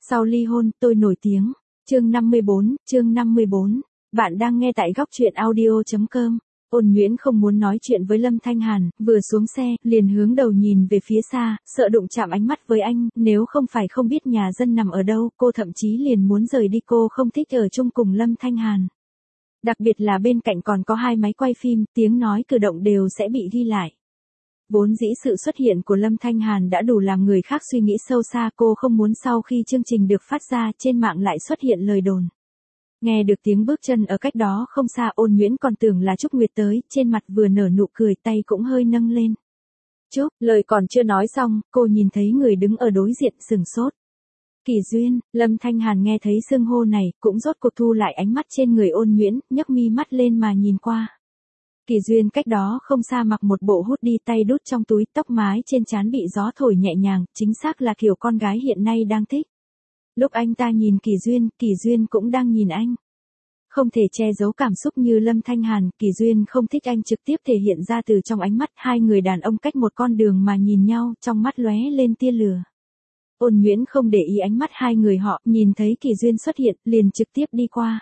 Sau ly hôn, tôi nổi tiếng. Chương 54. Bạn đang nghe tại góc truyện audio.com. Ôn Nhuyễn không muốn nói chuyện với Lâm Thanh Hàn, vừa xuống xe, liền hướng đầu nhìn về phía xa, sợ đụng chạm ánh mắt với anh, nếu không phải không biết nhà dân nằm ở đâu, cô thậm chí liền muốn rời đi, cô không thích ở chung cùng Lâm Thanh Hàn. Đặc biệt là bên cạnh còn có 2 máy quay phim, tiếng nói cử động đều sẽ bị ghi lại. Vốn dĩ sự xuất hiện của Lâm Thanh Hàn đã đủ làm người khác suy nghĩ sâu xa, cô không muốn sau khi chương trình được phát ra trên mạng lại xuất hiện lời đồn. Nghe được tiếng bước chân ở cách đó không xa, Ôn Nhuyễn còn tưởng là Trúc Nguyệt tới, trên mặt vừa nở nụ cười, tay cũng hơi nâng lên. Trúc, lời còn chưa nói xong, cô nhìn thấy người đứng ở đối diện, sừng sốt. Kỳ Duyên. Lâm Thanh Hàn nghe thấy xưng hô này, cũng rốt cuộc thu lại ánh mắt trên người Ôn Nhuyễn, nhấc mi mắt lên mà nhìn qua. Kỳ Duyên cách đó không xa mặc một bộ hoodie, tay đút trong túi, tóc mái trên trán bị gió thổi nhẹ nhàng, chính xác là kiểu con gái hiện nay đang thích. Lúc anh ta nhìn Kỳ Duyên cũng đang nhìn anh. Không thể che giấu cảm xúc như Lâm Thanh Hàn, Kỳ Duyên không thích anh trực tiếp thể hiện ra từ trong ánh mắt, hai người đàn ông cách một con đường mà nhìn nhau, trong mắt lóe lên tia lửa. Ôn Nhuyễn không để ý ánh mắt hai người họ, nhìn thấy Kỳ Duyên xuất hiện, liền trực tiếp đi qua.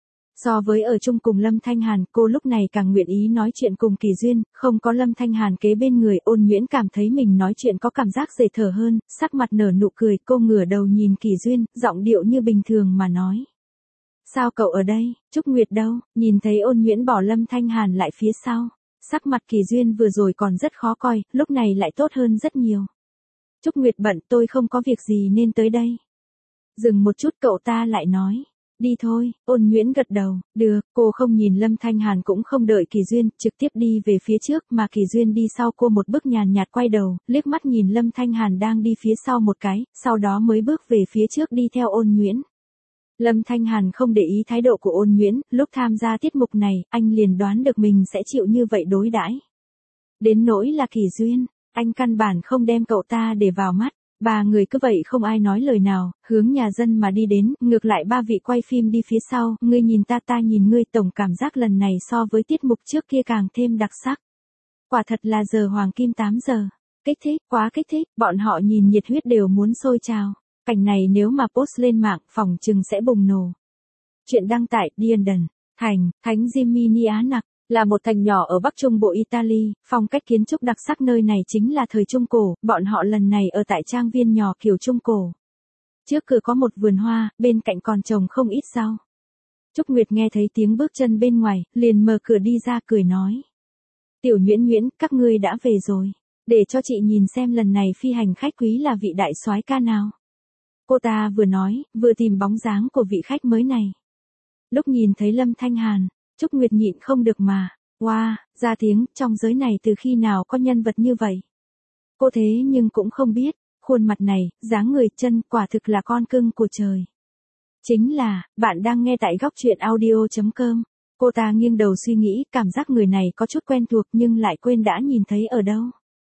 So với ở chung cùng Lâm Thanh Hàn, cô lúc này càng nguyện ý nói chuyện cùng Kỳ Duyên, không có Lâm Thanh Hàn kế bên người, Ôn Nhuyễn cảm thấy mình nói chuyện có cảm giác dễ thở hơn, sắc mặt nở nụ cười, cô ngửa đầu nhìn Kỳ Duyên, giọng điệu như bình thường mà nói. Sao cậu ở đây, Trúc Nguyệt đâu? Nhìn thấy Ôn Nhuyễn bỏ Lâm Thanh Hàn lại phía sau. Sắc mặt Kỳ Duyên vừa rồi còn rất khó coi, lúc này lại tốt hơn rất nhiều. Trúc Nguyệt bận, tôi không có việc gì nên tới đây. Dừng một chút cậu ta lại nói. Đi thôi, Ôn Nhuyễn gật đầu, được, cô không nhìn Lâm Thanh Hàn cũng không đợi Kỳ Duyên, trực tiếp đi về phía trước mà Kỳ Duyên đi sau cô một bước nhàn nhạt quay đầu, liếc mắt nhìn Lâm Thanh Hàn đang đi phía sau một cái, sau đó mới bước về phía trước đi theo Ôn Nhuyễn. Lâm Thanh Hàn không để ý thái độ của Ôn Nhuyễn, lúc tham gia tiết mục này, anh liền đoán được mình sẽ chịu như vậy đối đãi. Đến nỗi là Kỳ Duyên, anh căn bản không đem cậu ta để vào mắt. Ba người cứ vậy không ai nói lời nào, hướng nhà dân mà đi đến, ngược lại ba vị quay phim đi phía sau, ngươi nhìn ta nhìn ngươi, tổng cảm giác lần này so với tiết mục trước kia càng thêm đặc sắc. Quả thật là giờ hoàng kim 8 giờ. Kích thích, quá kích thích, bọn họ nhìn nhiệt huyết đều muốn sôi trào. Cảnh này nếu mà post lên mạng, phòng chừng sẽ bùng nổ. Chuyện đăng tải, London, Thánh Gimignano, là một thành nhỏ ở Bắc Trung Bộ Italy, phong cách kiến trúc đặc sắc nơi này chính là thời Trung Cổ, bọn họ lần này ở tại trang viên nhỏ kiểu Trung Cổ. Trước cửa có một vườn hoa, bên cạnh còn trồng không ít rau. Trúc Nguyệt nghe thấy tiếng bước chân bên ngoài, liền mở cửa đi ra cười nói. Tiểu Nhuyễn, các ngươi đã về rồi, để cho chị nhìn xem lần này phi hành khách quý là vị đại soái ca nào. Cô ta vừa nói, vừa tìm bóng dáng của vị khách mới này. Lúc nhìn thấy Lâm Thanh Hàn, Trúc Nguyệt nhịn không được mà, wow, ra tiếng, trong giới này từ khi nào có nhân vật như vậy. Cô thế nhưng cũng không biết, khuôn mặt này, dáng người, chân, quả thực là con cưng của trời. Chính là, bạn đang nghe tại góc truyện audio.com. Cô ta nghiêng đầu suy nghĩ, cảm giác người này có chút quen thuộc nhưng lại quên đã nhìn thấy ở đâu.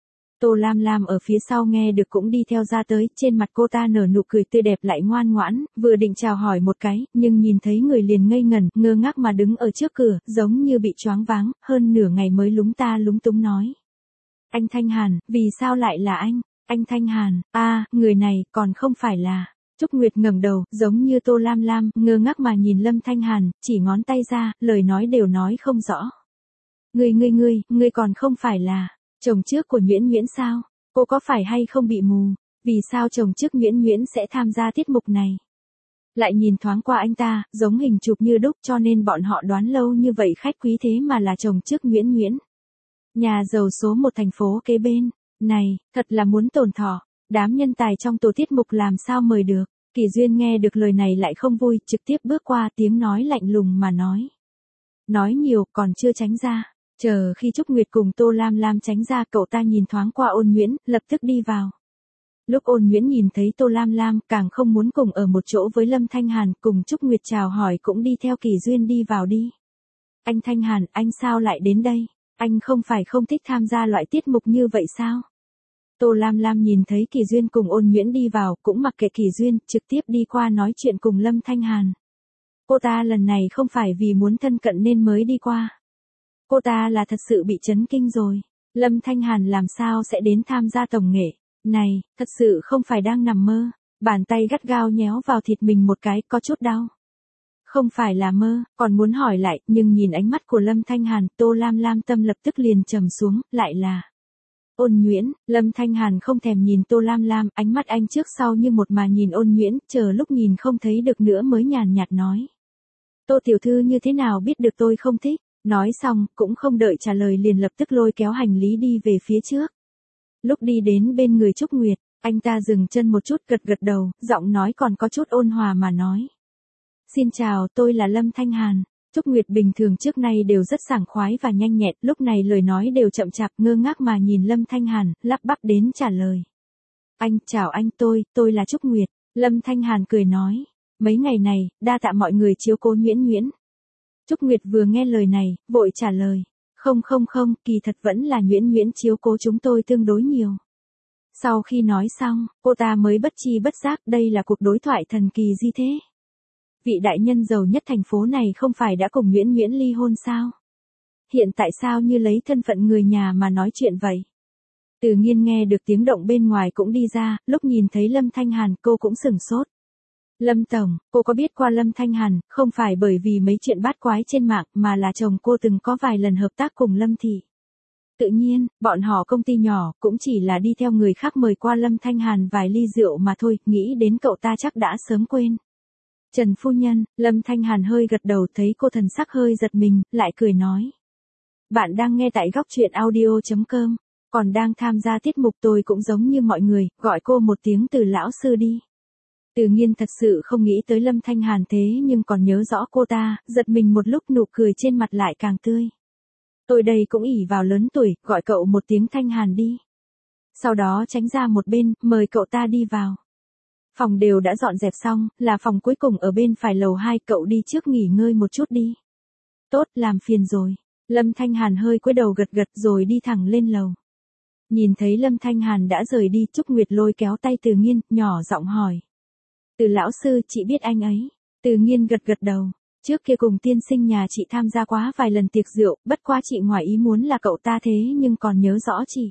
Tô Lam Lam ở phía sau nghe được cũng đi theo ra tới, trên mặt cô ta nở nụ cười tươi đẹp lại ngoan ngoãn, vừa định chào hỏi một cái, nhưng nhìn thấy người liền ngây ngẩn, ngơ ngác mà đứng ở trước cửa, giống như bị choáng váng, hơn nửa ngày mới lúng túng nói. Anh Thanh Hàn, vì sao lại là anh? Anh Thanh Hàn, người này, còn không phải là... Trúc Nguyệt ngẩng đầu, giống như Tô Lam Lam, ngơ ngác mà nhìn Lâm Thanh Hàn, chỉ ngón tay ra, lời nói đều nói không rõ. Ngươi còn không phải là... chồng trước của Nhuyễn sao? Cô có phải hay không bị mù? Vì sao chồng trước Nhuyễn sẽ tham gia tiết mục này? Lại nhìn thoáng qua anh ta, giống hình chụp như đúc cho nên bọn họ đoán lâu như vậy khách quý thế mà là chồng trước Nhuyễn. Nhà giàu số một thành phố kế bên. Này, thật là muốn tổn thọ. Đám nhân tài trong tổ tiết mục làm sao mời được? Kỳ Duyên nghe được lời này lại không vui, trực tiếp bước qua tiếng nói lạnh lùng mà nói. Nói nhiều còn chưa tránh ra. Chờ khi Trúc Nguyệt cùng Tô Lam Lam tránh ra, cậu ta nhìn thoáng qua Ôn Nhuyễn, lập tức đi vào. Lúc Ôn Nhuyễn nhìn thấy Tô Lam Lam, càng không muốn cùng ở một chỗ với Lâm Thanh Hàn, cùng Trúc Nguyệt chào hỏi cũng đi theo Kỳ Duyên đi vào đi. Anh Thanh Hàn, anh sao lại đến đây? Anh không phải không thích tham gia loại tiết mục như vậy sao? Tô Lam Lam nhìn thấy Kỳ Duyên cùng Ôn Nhuyễn đi vào, cũng mặc kệ Kỳ Duyên, trực tiếp đi qua nói chuyện cùng Lâm Thanh Hàn. Cô ta lần này không phải vì muốn thân cận nên mới đi qua. Cô ta là thật sự bị chấn kinh rồi. Lâm Thanh Hàn làm sao sẽ đến tham gia tổng nghệ? Này, thật sự không phải đang nằm mơ. Bàn tay gắt gao nhéo vào thịt mình một cái, có chút đau. Không phải là mơ, còn muốn hỏi lại, nhưng nhìn ánh mắt của Lâm Thanh Hàn, Tô Lam Lam tâm lập tức liền trầm xuống, lại là Ôn Nhuyễn. Lâm Thanh Hàn không thèm nhìn Tô Lam Lam, ánh mắt anh trước sau như một mà nhìn Ôn Nhuyễn, chờ lúc nhìn không thấy được nữa mới nhàn nhạt nói. Tô tiểu thư như thế nào biết được tôi không thích, nói xong, cũng không đợi trả lời liền lập tức lôi kéo hành lý đi về phía trước. Lúc đi đến bên người Trúc Nguyệt, anh ta dừng chân một chút gật gật đầu, giọng nói còn có chút ôn hòa mà nói. Xin chào, tôi là Lâm Thanh Hàn. Trúc Nguyệt bình thường trước nay đều rất sảng khoái và nhanh nhẹn, lúc này lời nói đều chậm chạp ngơ ngác mà nhìn Lâm Thanh Hàn, lắp bắp đến trả lời. Anh, chào anh, tôi là Trúc Nguyệt. Lâm Thanh Hàn cười nói. Mấy ngày này, đa tạ mọi người chiếu cố Nhuyễn Nhuyễn. Trúc Nguyệt vừa nghe lời này, vội trả lời. Không, kỳ thật vẫn là Nhuyễn Nhuyễn chiếu cố chúng tôi tương đối nhiều. Sau khi nói xong, cô ta mới bất chi bất giác đây là cuộc đối thoại thần kỳ gì thế? Vị đại nhân giàu nhất thành phố này không phải đã cùng Nhuyễn Nhuyễn ly hôn sao? Hiện tại sao như lấy thân phận người nhà mà nói chuyện vậy? Từ Nghiên nghe được tiếng động bên ngoài cũng đi ra, lúc nhìn thấy Lâm Thanh Hàn cô cũng sửng sốt. Lâm Tổng, cô có biết qua Lâm Thanh Hàn, không phải bởi vì mấy chuyện bát quái trên mạng mà là chồng cô từng có vài lần hợp tác cùng Lâm Thị. Tự nhiên, bọn họ công ty nhỏ cũng chỉ là đi theo người khác mời qua Lâm Thanh Hàn vài ly rượu mà thôi, nghĩ đến cậu ta chắc đã sớm quên. Trần phu nhân, Lâm Thanh Hàn hơi gật đầu thấy cô thần sắc hơi giật mình, lại cười nói. Bạn đang nghe tại góc truyện audio.com, còn đang tham gia tiết mục tôi cũng giống như mọi người, gọi cô một tiếng Từ lão sư đi. Từ Nghiên thật sự không nghĩ tới Lâm Thanh Hàn thế nhưng còn nhớ rõ cô ta, giật mình một lúc nụ cười trên mặt lại càng tươi. Tôi đây cũng ỷ vào lớn tuổi, gọi cậu một tiếng Thanh Hàn đi. Sau đó tránh ra một bên, mời cậu ta đi vào. Phòng đều đã dọn dẹp xong, là phòng cuối cùng ở bên phải lầu 2, cậu đi trước nghỉ ngơi một chút đi. Tốt, làm phiền rồi. Lâm Thanh Hàn hơi cúi đầu gật gật rồi đi thẳng lên lầu. Nhìn thấy Lâm Thanh Hàn đã rời đi, Trúc Nguyệt lôi kéo tay Từ Nghiên, nhỏ giọng hỏi. Từ lão sư, chị biết anh ấy. Từ Nghiên gật gật đầu. Trước kia cùng tiên sinh nhà chị tham gia quá vài lần tiệc rượu, bất quá chị ngoài ý muốn là cậu ta thế nhưng còn nhớ rõ chị.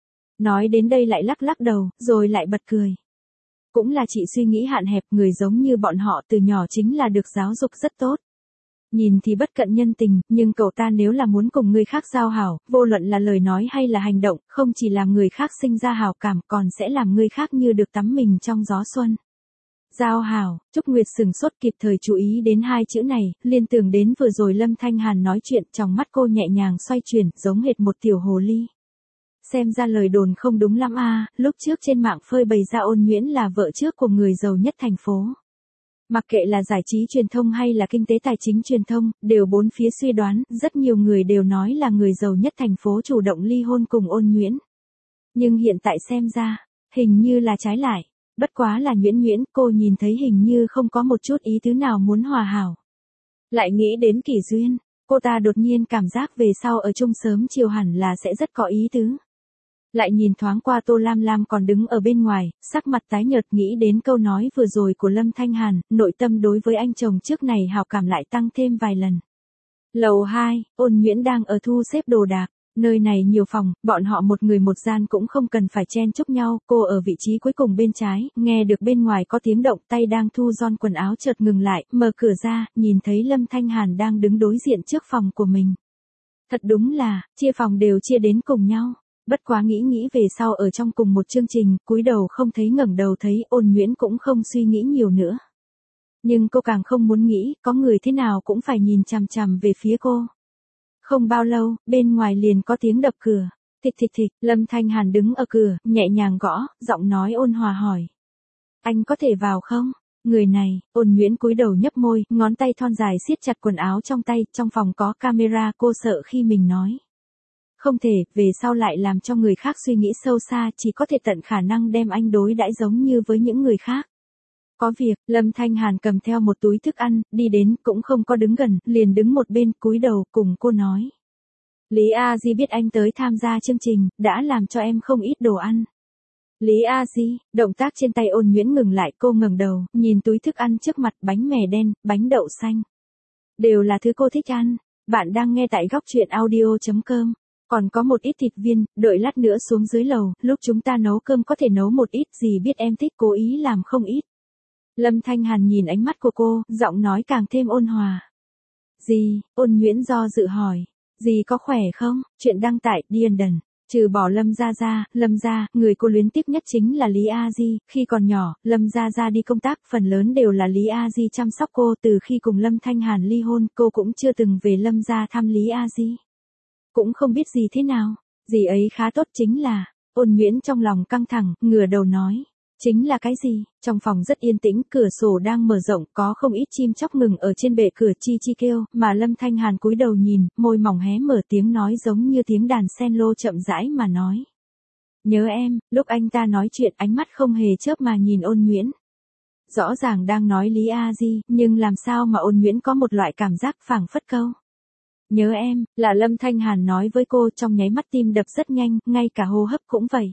Nói đến đây lại lắc lắc đầu, rồi lại bật cười. Cũng là chị suy nghĩ hạn hẹp, người giống như bọn họ từ nhỏ chính là được giáo dục rất tốt. Nhìn thì bất cận nhân tình, nhưng cậu ta nếu là muốn cùng người khác giao hảo, vô luận là lời nói hay là hành động, không chỉ làm người khác sinh ra hảo cảm còn sẽ làm người khác như được tắm mình trong gió xuân. Giao hảo, Trúc Nguyệt sừng sốt kịp thời chú ý đến hai chữ này, liên tưởng đến vừa rồi Lâm Thanh Hàn nói chuyện, trong mắt cô nhẹ nhàng xoay chuyển, giống hệt một tiểu hồ ly. Xem ra lời đồn không đúng lắm à, lúc trước trên mạng phơi bày ra Ôn Nhuyễn là vợ trước của người giàu nhất thành phố. Mặc kệ là giải trí truyền thông hay là kinh tế tài chính truyền thông, đều bốn phía suy đoán, rất nhiều người đều nói là người giàu nhất thành phố chủ động ly hôn cùng Ôn Nhuyễn. Nhưng hiện tại xem ra, hình như là trái lại. Bất quá là Nhuyễn Nhuyễn, cô nhìn thấy hình như không có một chút ý tứ nào muốn hòa hảo. Lại nghĩ đến Kỷ Duyên, cô ta đột nhiên cảm giác về sau ở chung sớm chiều hẳn là sẽ rất có ý tứ. Lại nhìn thoáng qua Tô Lam Lam còn đứng ở bên ngoài, sắc mặt tái nhợt, nghĩ đến câu nói vừa rồi của Lâm Thanh Hàn, nội tâm đối với anh chồng trước này hào cảm lại tăng thêm vài lần. Lầu 2, Ôn Nhuyễn đang ở thu xếp đồ đạc. Nơi này nhiều phòng, bọn họ một người một gian cũng không cần phải chen chúc nhau, cô ở vị trí cuối cùng bên trái, nghe được bên ngoài có tiếng động, tay đang thu gom quần áo chợt ngừng lại, mở cửa ra, nhìn thấy Lâm Thanh Hàn đang đứng đối diện trước phòng của mình. Thật đúng là, chia phòng đều chia đến cùng nhau. Bất quá nghĩ về sau ở trong cùng một chương trình, cúi đầu không thấy ngẩng đầu thấy, Ôn Nhuyễn cũng không suy nghĩ nhiều nữa. Nhưng cô càng không muốn nghĩ, có người thế nào cũng phải nhìn chằm chằm về phía cô. Không bao lâu, bên ngoài liền có tiếng đập cửa. Thịch thịch thịch, Lâm Thanh Hàn đứng ở cửa, nhẹ nhàng gõ, giọng nói ôn hòa hỏi. Anh có thể vào không? Người này, Ôn Nhuyễn cúi đầu nhấp môi, ngón tay thon dài siết chặt quần áo trong tay, trong phòng có camera, cô sợ khi mình nói. Không thể, về sau lại làm cho người khác suy nghĩ sâu xa, chỉ có thể tận khả năng đem anh đối đãi giống như với những người khác. Có việc, Lâm Thanh Hàn cầm theo một túi thức ăn, đi đến, cũng không có đứng gần, liền đứng một bên, cúi đầu, cùng cô nói. Lý A Di biết anh tới tham gia chương trình, đã làm cho em không ít đồ ăn. Lý A Di, động tác trên tay Ôn Nhuyễn ngừng lại, cô ngẩng đầu, nhìn túi thức ăn trước mặt, bánh mè đen, bánh đậu xanh. Đều là thứ cô thích ăn. Bạn đang nghe tại góc truyện audio.com. Còn có một ít thịt viên, đợi lát nữa xuống dưới lầu, lúc chúng ta nấu cơm có thể nấu một ít, gì biết em thích cố ý làm không ít. Lâm Thanh Hàn nhìn ánh mắt của cô, giọng nói càng thêm ôn hòa. Gì, Ôn Nguyễn do dự hỏi. Gì có khỏe không? Chuyện đăng tại Diendon. Trừ bỏ Lâm Gia, người cô luyến tiếc nhất chính là Lý A Di. Khi còn nhỏ, Lâm Gia đi công tác, phần lớn đều là Lý A Di chăm sóc cô. Từ khi cùng Lâm Thanh Hàn ly hôn, cô cũng chưa từng về Lâm Gia thăm Lý A Di. Cũng không biết gì thế nào. Dì ấy khá tốt chính là. Ôn Nguyễn trong lòng căng thẳng, ngửa đầu nói. Chính là cái gì? Trong phòng rất yên tĩnh, cửa sổ đang mở rộng, có không ít chim chóc ngừng ở trên bệ cửa chi chi kêu, mà Lâm Thanh Hàn cúi đầu nhìn, môi mỏng hé mở tiếng nói giống như tiếng đàn sen lô chậm rãi mà nói. Nhớ em, lúc anh ta nói chuyện ánh mắt không hề chớp mà nhìn Ôn Nguyễn. Rõ ràng đang nói Lý A Di, nhưng làm sao mà Ôn Nguyễn có một loại cảm giác phảng phất câu. Nhớ em, là Lâm Thanh Hàn nói với cô, trong nháy mắt tim đập rất nhanh, ngay cả hô hấp cũng vậy.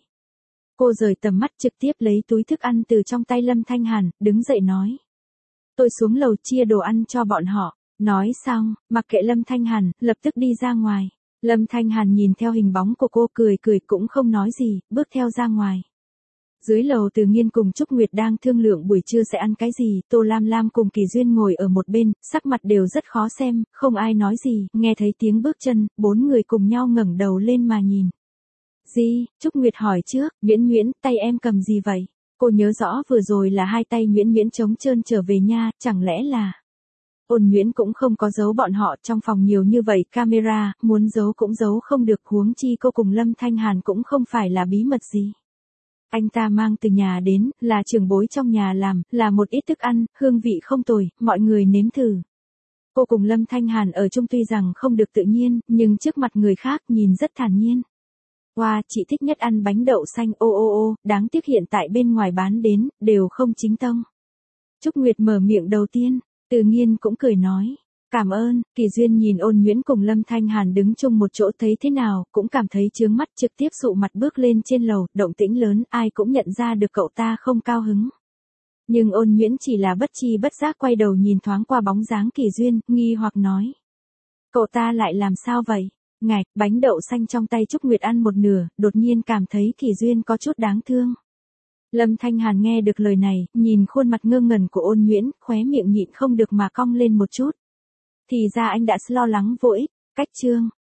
Cô rời tầm mắt trực tiếp lấy túi thức ăn từ trong tay Lâm Thanh Hàn, đứng dậy nói. Tôi xuống lầu chia đồ ăn cho bọn họ. Nói xong, mặc kệ Lâm Thanh Hàn, lập tức đi ra ngoài. Lâm Thanh Hàn nhìn theo hình bóng của cô cười cũng không nói gì, bước theo ra ngoài. Dưới lầu Từ Nghiên cùng Trúc Nguyệt đang thương lượng buổi trưa sẽ ăn cái gì, Tô Lam Lam cùng Kỳ Duyên ngồi ở một bên, sắc mặt đều rất khó xem, không ai nói gì, nghe thấy tiếng bước chân, bốn người cùng nhau ngẩng đầu lên mà nhìn. Gì? Trúc Nguyệt hỏi trước, Nguyễn, tay em cầm gì vậy? Cô nhớ rõ vừa rồi là hai tay Nguyễn trống trơn trở về nha, chẳng lẽ là... Ôn Nguyễn cũng không có giấu bọn họ, trong phòng nhiều như vậy camera, muốn giấu cũng giấu không được, huống chi cô cùng Lâm Thanh Hàn cũng không phải là bí mật gì. Anh ta mang từ nhà đến, là trưởng bối trong nhà làm, là một ít thức ăn, hương vị không tồi, mọi người nếm thử. Cô cùng Lâm Thanh Hàn ở chung tuy rằng không được tự nhiên, nhưng trước mặt người khác nhìn rất thản nhiên. Wow, chị thích nhất ăn bánh đậu xanh, ô, đáng tiếc hiện tại bên ngoài bán đến, đều không chính tông. Trúc Nguyệt mở miệng đầu tiên, Từ Nghiên cũng cười nói. Cảm ơn. Kỳ Duyên nhìn Ôn Nguyễn cùng Lâm Thanh Hàn đứng chung một chỗ thấy thế nào, cũng cảm thấy chướng mắt, trực tiếp sụ mặt bước lên trên lầu, động tĩnh lớn, ai cũng nhận ra được cậu ta không cao hứng. Nhưng Ôn Nguyễn chỉ là bất chi bất giác quay đầu nhìn thoáng qua bóng dáng Kỳ Duyên, nghi hoặc nói. Cậu ta lại làm sao vậy? Ngạch, bánh đậu xanh trong tay Trúc Nguyệt ăn một nửa, đột nhiên cảm thấy Kỳ Duyên có chút đáng thương. Lâm Thanh Hàn nghe được lời này, nhìn khuôn mặt ngơ ngẩn của Ôn Nguyễn, khóe miệng nhịn không được mà cong lên một chút. Thì ra anh đã lo lắng vô ích. Cách chương